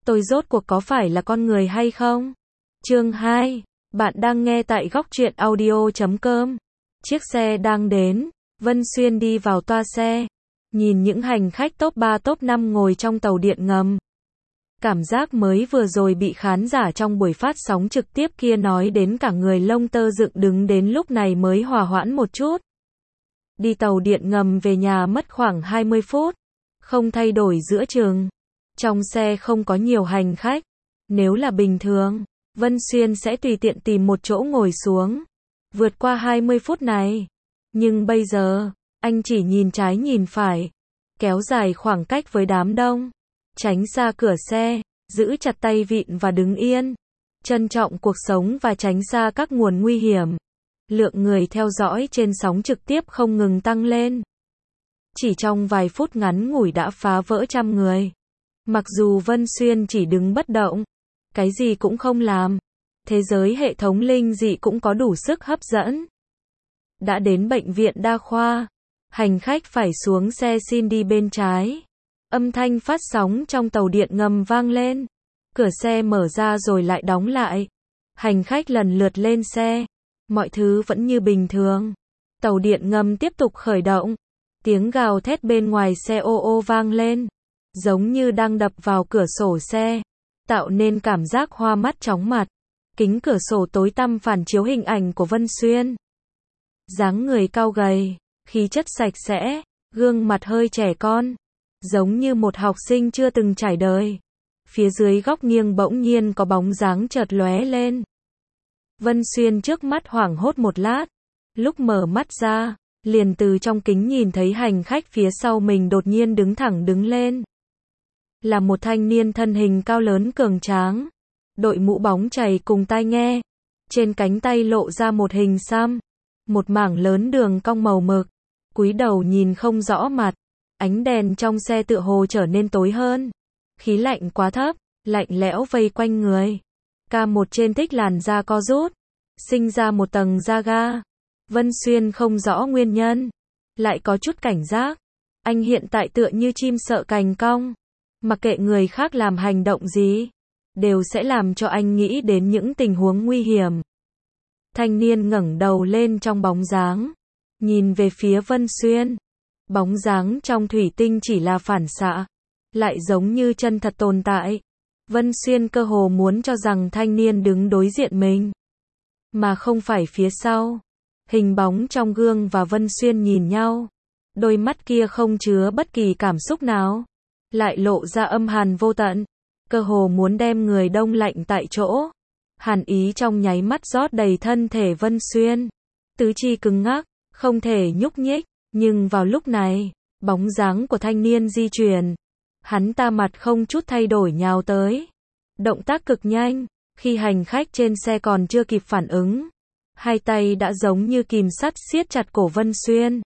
tôi rốt cuộc có phải là con người hay không? Chương 2. Bạn đang nghe tại góc truyện audio.com. Chiếc xe đang đến. Vân Xuyên đi vào toa xe. Nhìn những hành khách top 3 top 5 ngồi trong tàu điện ngầm. Cảm giác mới vừa rồi bị khán giả trong buổi phát sóng trực tiếp kia nói đến cả người lông tơ dựng đứng đến lúc này mới hòa hoãn một chút. Đi tàu điện ngầm về nhà mất khoảng 20 phút. Không thay đổi giữa chừng. Trong xe không có nhiều hành khách. Nếu là bình thường, Vân Xuyên sẽ tùy tiện tìm một chỗ ngồi xuống. Vượt qua 20 phút này. Nhưng bây giờ, anh chỉ nhìn trái nhìn phải. Kéo dài khoảng cách với đám đông. Tránh xa cửa xe, giữ chặt tay vịn và đứng yên. Trân trọng cuộc sống và tránh xa các nguồn nguy hiểm. Lượng người theo dõi trên sóng trực tiếp không ngừng tăng lên. Chỉ trong vài phút ngắn ngủi đã phá vỡ trăm người. Mặc dù Vân Xuyên chỉ đứng bất động, cái gì cũng không làm, thế giới hệ thống linh dị cũng có đủ sức hấp dẫn. Đã đến bệnh viện đa khoa, hành khách phải xuống xe xin đi bên trái. Âm thanh phát sóng trong tàu điện ngầm vang lên. Cửa xe mở ra rồi lại đóng lại. Hành khách lần lượt lên xe. Mọi thứ vẫn như bình thường. Tàu điện ngầm tiếp tục khởi động. Tiếng gào thét bên ngoài xe ô ô vang lên. Giống như đang đập vào cửa sổ xe. Tạo nên cảm giác hoa mắt chóng mặt. Kính cửa sổ tối tăm phản chiếu hình ảnh của Vân Xuyên. Dáng người cao gầy, khí chất sạch sẽ, gương mặt hơi trẻ con. Giống như một học sinh chưa từng trải đời. Phía dưới góc nghiêng bỗng nhiên có bóng dáng chợt lóe lên. Vân Xuyên trước mắt hoảng hốt một lát. Lúc mở mắt ra, liền từ trong kính nhìn thấy hành khách phía sau mình đột nhiên đứng thẳng đứng lên. Là một thanh niên thân hình cao lớn cường tráng. Đội mũ bóng chày cùng tai nghe. Trên cánh tay lộ ra một hình xăm. Một mảng lớn đường cong màu mực. Cúi đầu nhìn không rõ mặt. Ánh đèn trong xe tựa hồ trở nên tối hơn. Khí lạnh quá thấp, lạnh lẽo vây quanh người. K1 trên thích làn da co rút. Sinh ra một tầng da ga. Vân Xuyên không rõ nguyên nhân. Lại có chút cảnh giác. Anh hiện tại tựa như chim sợ cành cong. Mặc kệ người khác làm hành động gì, đều sẽ làm cho anh nghĩ đến những tình huống nguy hiểm. Thanh niên ngẩng đầu lên trong bóng dáng. Nhìn về phía Vân Xuyên. Bóng dáng trong thủy tinh chỉ là phản xạ. Lại giống như chân thật tồn tại. Vân Xuyên cơ hồ muốn cho rằng thanh niên đứng đối diện mình. Mà không phải phía sau. Hình bóng trong gương và Vân Xuyên nhìn nhau. Đôi mắt kia không chứa bất kỳ cảm xúc nào. Lại lộ ra âm hàn vô tận. Cơ hồ muốn đem người đông lạnh tại chỗ. Hàn ý trong nháy mắt rót đầy thân thể Vân Xuyên. Tứ chi cứng ngắc, không thể nhúc nhích. Nhưng vào lúc này, bóng dáng của thanh niên di chuyển. Hắn ta mặt không chút thay đổi nhào tới. Động tác cực nhanh, khi hành khách trên xe còn chưa kịp phản ứng. Hai tay đã giống như kìm sắt siết chặt cổ Vân Xuyên.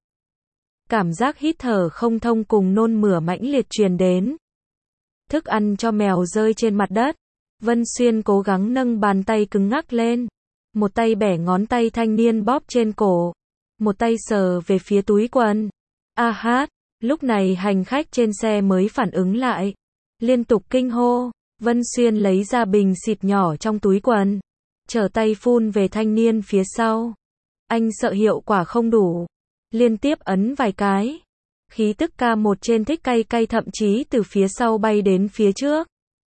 Cảm giác hít thở không thông cùng nôn mửa mãnh liệt truyền đến. Thức ăn cho mèo rơi trên mặt đất. Vân Xuyên cố gắng nâng bàn tay cứng ngắc lên. Một tay bẻ ngón tay thanh niên bóp trên cổ. Một tay sờ về phía túi quần. A hát, lúc này hành khách trên xe mới phản ứng lại. Liên tục kinh hô. Vân Xuyên lấy ra bình xịt nhỏ trong túi quần. Trở tay phun về thanh niên phía sau. Anh sợ hiệu quả không đủ. Liên tiếp ấn vài cái. Khí tức K1 trên thích cay cay thậm chí từ phía sau bay đến phía trước.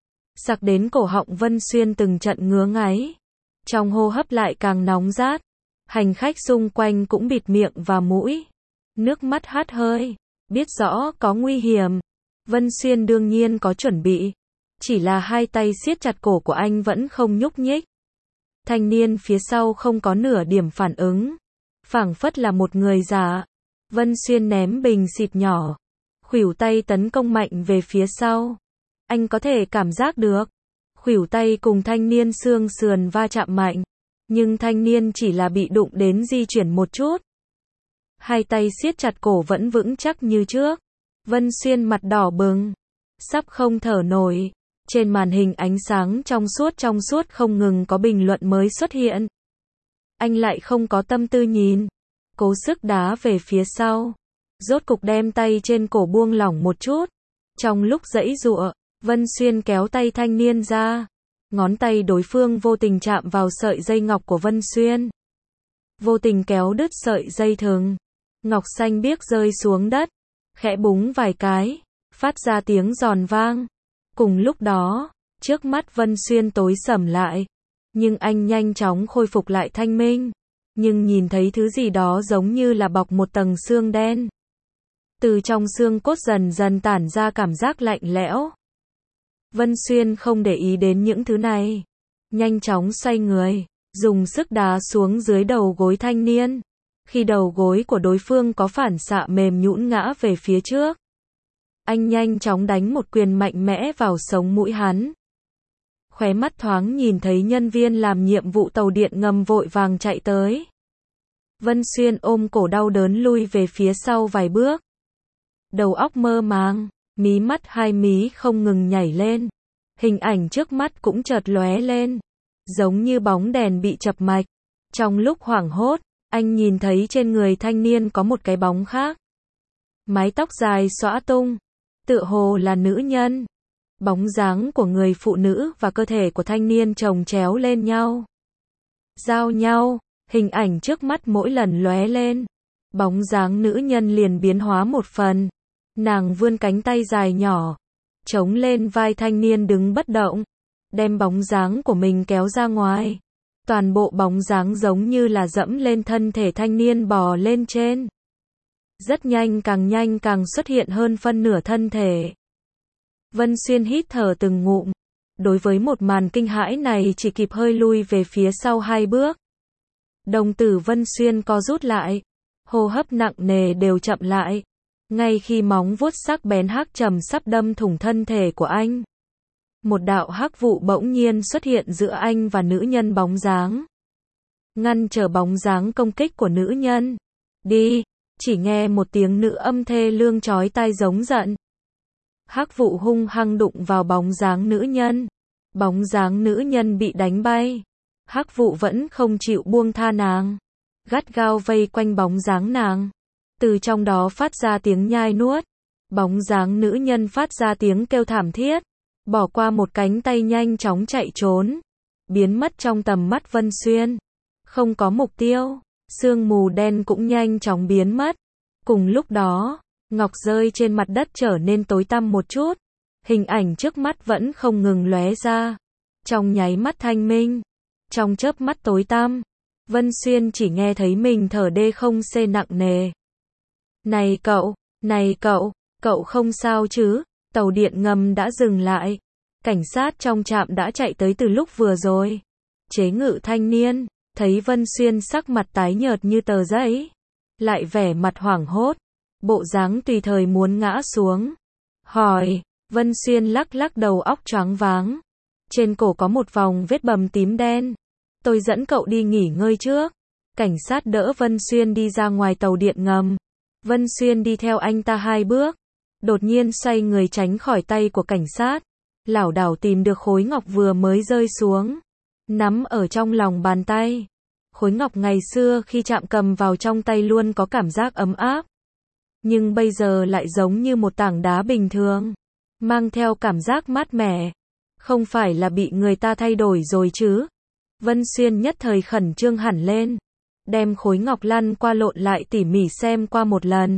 Sặc đến cổ họng Vân Xuyên từng trận ngứa ngáy. Trong hô hấp lại càng nóng rát. Hành khách xung quanh cũng bịt miệng và mũi. Nước mắt hắt hơi. Biết rõ có nguy hiểm. Vân Xuyên đương nhiên có chuẩn bị. Chỉ là hai tay siết chặt cổ của anh vẫn không nhúc nhích. Thanh niên phía sau không có nửa điểm phản ứng. Phảng phất là một người già. Vân Xuyên ném bình xịt nhỏ. Khuỷu tay tấn công mạnh về phía sau. Anh có thể cảm giác được. Khuỷu tay cùng thanh niên xương sườn va chạm mạnh. Nhưng thanh niên chỉ là bị đụng đến di chuyển một chút. Hai tay siết chặt cổ vẫn vững chắc như trước. Vân Xuyên mặt đỏ bừng. Sắp không thở nổi. Trên màn hình ánh sáng trong suốt không ngừng có bình luận mới xuất hiện. Anh lại không có tâm tư nhìn. Cố sức đá về phía sau. Rốt cục đem tay trên cổ buông lỏng một chút. Trong lúc giãy giụa, Vân Xuyên kéo tay thanh niên ra. Ngón tay đối phương vô tình chạm vào sợi dây ngọc của Vân Xuyên. Vô tình kéo đứt sợi dây thừng. Ngọc xanh biếc rơi xuống đất. Khẽ búng vài cái. Phát ra tiếng giòn vang. Cùng lúc đó, trước mắt Vân Xuyên tối sầm lại. Nhưng anh nhanh chóng khôi phục lại thanh minh. Nhưng nhìn thấy thứ gì đó giống như là bọc một tầng xương đen. Từ trong xương cốt dần dần tản ra cảm giác lạnh lẽo. Vân Xuyên không để ý đến những thứ này. Nhanh chóng xoay người, dùng sức đá xuống dưới đầu gối thanh niên. Khi đầu gối của đối phương có phản xạ mềm nhũn ngã về phía trước. Anh nhanh chóng đánh một quyền mạnh mẽ vào sống mũi hắn. Khóe mắt thoáng nhìn thấy nhân viên làm nhiệm vụ tàu điện ngầm vội vàng chạy tới. Vân Xuyên ôm cổ đau đớn lui về phía sau vài bước. Đầu óc mơ màng, mí mắt hai mí không ngừng nhảy lên. Hình ảnh trước mắt cũng chợt lóe lên, giống như bóng đèn bị chập mạch. Trong lúc hoảng hốt, anh nhìn thấy trên người thanh niên có một cái bóng khác. Mái tóc dài xõa tung, tựa hồ là nữ nhân. Bóng dáng của người phụ nữ và cơ thể của thanh niên chồng chéo lên nhau. Giao nhau, hình ảnh trước mắt mỗi lần lóe lên. Bóng dáng nữ nhân liền biến hóa một phần. Nàng vươn cánh tay dài nhỏ, chống lên vai thanh niên đứng bất động, đem bóng dáng của mình kéo ra ngoài. Toàn bộ bóng dáng giống như là dẫm lên thân thể thanh niên bò lên trên. Rất nhanh càng xuất hiện hơn phân nửa thân thể. Vân Xuyên hít thở từng ngụm. Đối với một màn kinh hãi này chỉ kịp hơi lui về phía sau 2 bước. Đồng tử Vân Xuyên co rút lại. Hô hấp nặng nề đều chậm lại. Ngay khi móng vuốt sắc bén hắc trầm sắp đâm thủng thân thể của anh. Một đạo hắc vụ bỗng nhiên xuất hiện giữa anh và nữ nhân bóng dáng. Ngăn trở bóng dáng công kích của nữ nhân. Đi, chỉ nghe một tiếng nữ âm thê lương chói tai giống giận. Hắc vụ hung hăng đụng vào bóng dáng nữ nhân. Bóng dáng nữ nhân bị đánh bay. Hắc vụ vẫn không chịu buông tha nàng. Gắt gao vây quanh bóng dáng nàng. Từ trong đó phát ra tiếng nhai nuốt. Bóng dáng nữ nhân phát ra tiếng kêu thảm thiết. Bỏ qua một cánh tay nhanh chóng chạy trốn. Biến mất trong tầm mắt Vân Xuyên. Không có mục tiêu. Sương mù đen cũng nhanh chóng biến mất. Cùng lúc đó, ngọc rơi trên mặt đất trở nên tối tăm một chút. Hình ảnh trước mắt vẫn không ngừng lóe ra. Trong nháy mắt thanh minh. Trong chớp mắt tối tăm. Vân Xuyên chỉ nghe thấy mình thở đê không xê nặng nề. Này cậu, cậu không sao chứ? Tàu điện ngầm đã dừng lại. Cảnh sát trong trạm đã chạy tới từ lúc vừa rồi. Chế ngự thanh niên, thấy Vân Xuyên sắc mặt tái nhợt như tờ giấy. Lại vẻ mặt hoảng hốt. Bộ dáng tùy thời muốn ngã xuống. Hỏi, Vân Xuyên lắc lắc đầu óc choáng váng. Trên cổ có một vòng vết bầm tím đen. Tôi dẫn cậu đi nghỉ ngơi trước. Cảnh sát đỡ Vân Xuyên đi ra ngoài tàu điện ngầm. Vân Xuyên đi theo anh ta 2 bước. Đột nhiên xoay người tránh khỏi tay của cảnh sát. Lảo đảo tìm được khối ngọc vừa mới rơi xuống. Nắm ở trong lòng bàn tay. Khối ngọc ngày xưa khi chạm cầm vào trong tay luôn có cảm giác ấm áp. Nhưng bây giờ lại giống như một tảng đá bình thường. Mang theo cảm giác mát mẻ. Không phải là bị người ta thay đổi rồi chứ? Vân Xuyên nhất thời khẩn trương hẳn lên. Đem khối ngọc lăn qua lộn lại tỉ mỉ xem qua một lần.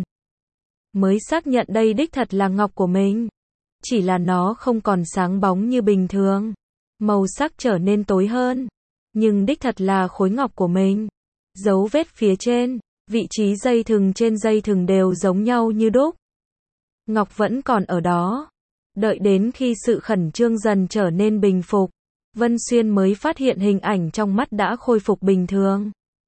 Mới xác nhận đây đích thật là ngọc của mình. Chỉ là nó không còn sáng bóng như bình thường. Màu sắc trở nên tối hơn. Nhưng đích thật là khối ngọc của mình. Dấu vết phía trên, vị trí dây thừng trên dây thừng đều giống nhau như đúc. Ngọc vẫn còn ở đó. Đợi đến khi sự khẩn trương dần trở nên bình phục, Vân Xuyên mới phát hiện hình ảnh trong mắt đã khôi phục bình thường.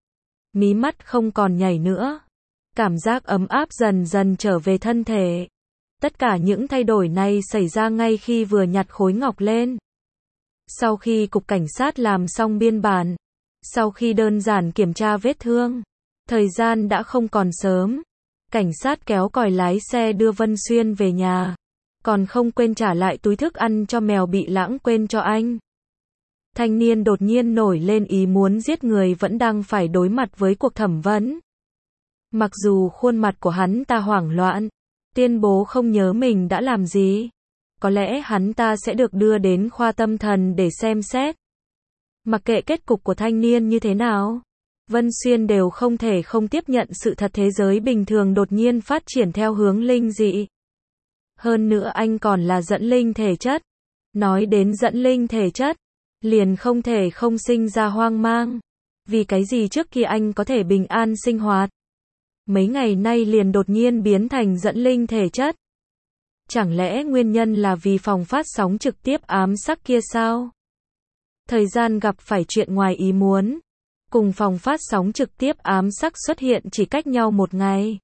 Mí mắt không còn nhảy nữa. Cảm giác ấm áp dần dần trở về thân thể. Tất cả những thay đổi này xảy ra ngay khi vừa nhặt khối ngọc lên. Sau khi cục cảnh sát làm xong biên bản, sau khi đơn giản kiểm tra vết thương, thời gian đã không còn sớm. Cảnh sát kéo còi lái xe đưa Vân Xuyên về nhà, còn không quên trả lại túi thức ăn cho mèo bị lãng quên cho anh. Thanh niên đột nhiên nổi lên ý muốn giết người vẫn đang phải đối mặt với cuộc thẩm vấn. Mặc dù khuôn mặt của hắn ta hoảng loạn, tuyên bố không nhớ mình đã làm gì, có lẽ hắn ta sẽ được đưa đến khoa tâm thần để xem xét. Mặc kệ kết cục của thanh niên như thế nào, Vân Xuyên đều không thể không tiếp nhận sự thật thế giới bình thường đột nhiên phát triển theo hướng linh dị. Hơn nữa anh còn là dẫn linh thể chất. Nói đến dẫn linh thể chất, liền không thể không sinh ra hoang mang. Vì cái gì trước kia anh có thể bình an sinh hoạt, mấy ngày nay liền đột nhiên biến thành dẫn linh thể chất? Chẳng lẽ nguyên nhân là vì phòng phát sóng trực tiếp ám sắc kia sao? Thời gian gặp phải chuyện ngoài ý muốn, cùng phòng phát sóng trực tiếp ám sắc xuất hiện chỉ cách nhau một ngày.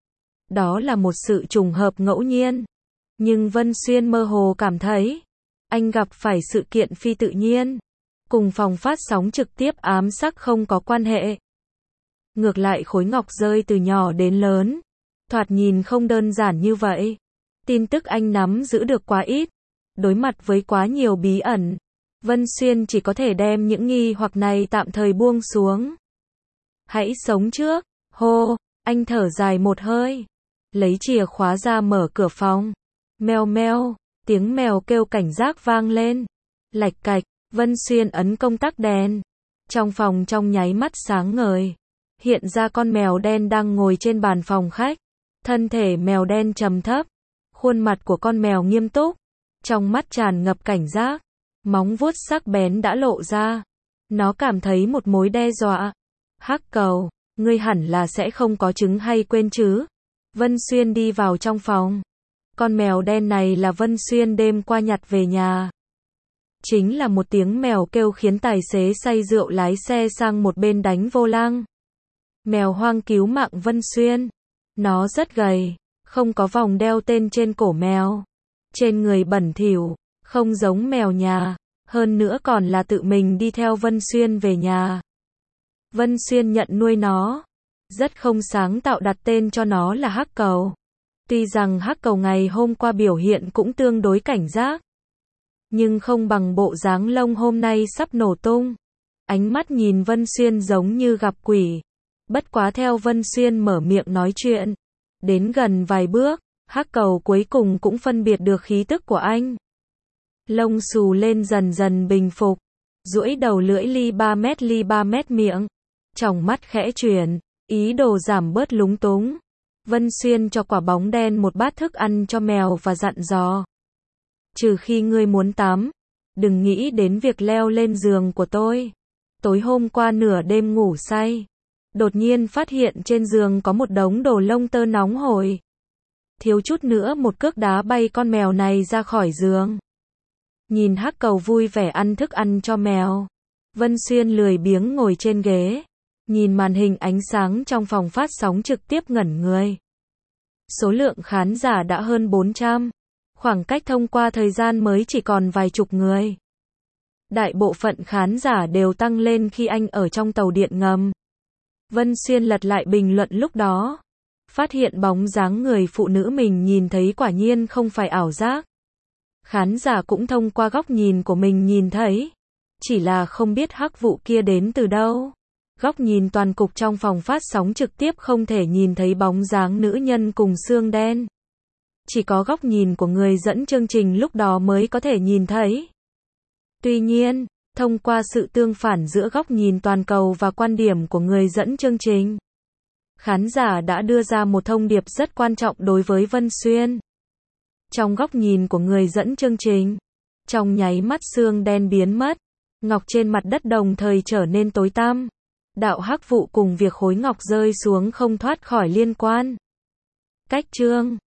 Đó là một sự trùng hợp ngẫu nhiên. Nhưng Vân Xuyên mơ hồ cảm thấy, anh gặp phải sự kiện phi tự nhiên, cùng phòng phát sóng trực tiếp ám sắc không có quan hệ. Ngược lại khối ngọc rơi từ nhỏ đến lớn, thoạt nhìn không đơn giản như vậy. Tin tức anh nắm giữ được quá ít, đối mặt với quá nhiều bí ẩn, Vân Xuyên chỉ có thể đem những nghi hoặc này tạm thời buông xuống. Hãy sống trước, hô, anh thở dài một hơi, lấy chìa khóa ra mở cửa phòng. Mèo mèo, tiếng mèo kêu cảnh giác vang lên. Lạch cạch, Vân Xuyên ấn công tắc đèn. Trong phòng trong nháy mắt sáng ngời. Hiện ra con mèo đen đang ngồi trên bàn phòng khách. Thân thể mèo đen trầm thấp. Khuôn mặt của con mèo nghiêm túc. Trong mắt tràn ngập cảnh giác. Móng vuốt sắc bén đã lộ ra. Nó cảm thấy một mối đe dọa. Hắc Cầu, ngươi hẳn là sẽ không có chứng hay quên chứ? Vân Xuyên đi vào trong phòng. Con mèo đen này là Vân Xuyên đêm qua nhặt về nhà. Chính là một tiếng mèo kêu khiến tài xế say rượu lái xe sang một bên đánh vô lăng. Mèo hoang cứu mạng Vân Xuyên. Nó rất gầy, không có vòng đeo tên trên cổ mèo. Trên người bẩn thỉu, không giống mèo nhà, hơn nữa còn là tự mình đi theo Vân Xuyên về nhà. Vân Xuyên nhận nuôi nó, rất không sáng tạo đặt tên cho nó là Hắc Cầu. Tuy rằng Hắc Cầu ngày hôm qua biểu hiện cũng tương đối cảnh giác, nhưng không bằng bộ dáng lông hôm nay sắp nổ tung. Ánh mắt nhìn Vân Xuyên giống như gặp quỷ. Bất quá theo Vân Xuyên mở miệng nói chuyện, đến gần vài bước, Hắc Cầu cuối cùng cũng phân biệt được khí tức của anh. Lông xù lên dần dần bình phục, duỗi đầu lưỡi ly 3 mét miệng, tròng mắt khẽ chuyển, ý đồ giảm bớt lúng túng. Vân Xuyên cho quả bóng đen một bát thức ăn cho mèo và dặn dò. Trừ khi ngươi muốn tắm, đừng nghĩ đến việc leo lên giường của tôi. Tối hôm qua nửa đêm ngủ say, đột nhiên phát hiện trên giường có một đống đồ lông tơ nóng hổi. Thiếu chút nữa một cước đá bay con mèo này ra khỏi giường. Nhìn Hắc Cầu vui vẻ ăn thức ăn cho mèo, Vân Xuyên lười biếng ngồi trên ghế, nhìn màn hình ánh sáng trong phòng phát sóng trực tiếp ngẩn người. Số lượng khán giả đã hơn 400, khoảng cách thông qua thời gian mới chỉ còn vài chục người. Đại bộ phận khán giả đều tăng lên khi anh ở trong tàu điện ngầm. Vân Xuyên lật lại bình luận lúc đó, phát hiện bóng dáng người phụ nữ mình nhìn thấy quả nhiên không phải ảo giác. Khán giả cũng thông qua góc nhìn của mình nhìn thấy, chỉ là không biết hắc vụ kia đến từ đâu. Góc nhìn toàn cục trong phòng phát sóng trực tiếp không thể nhìn thấy bóng dáng nữ nhân cùng xương đen. Chỉ có góc nhìn của người dẫn chương trình lúc đó mới có thể nhìn thấy. Tuy nhiên, thông qua sự tương phản giữa góc nhìn toàn cầu và quan điểm của người dẫn chương trình, khán giả đã đưa ra một thông điệp rất quan trọng đối với Vân Xuyên. Trong góc nhìn của người dẫn chương trình, trong nháy mắt xương đen biến mất, ngọc trên mặt đất đồng thời trở nên tối tăm. Đạo hắc vụ cùng việc khối ngọc rơi xuống không thoát khỏi liên quan. Cách chương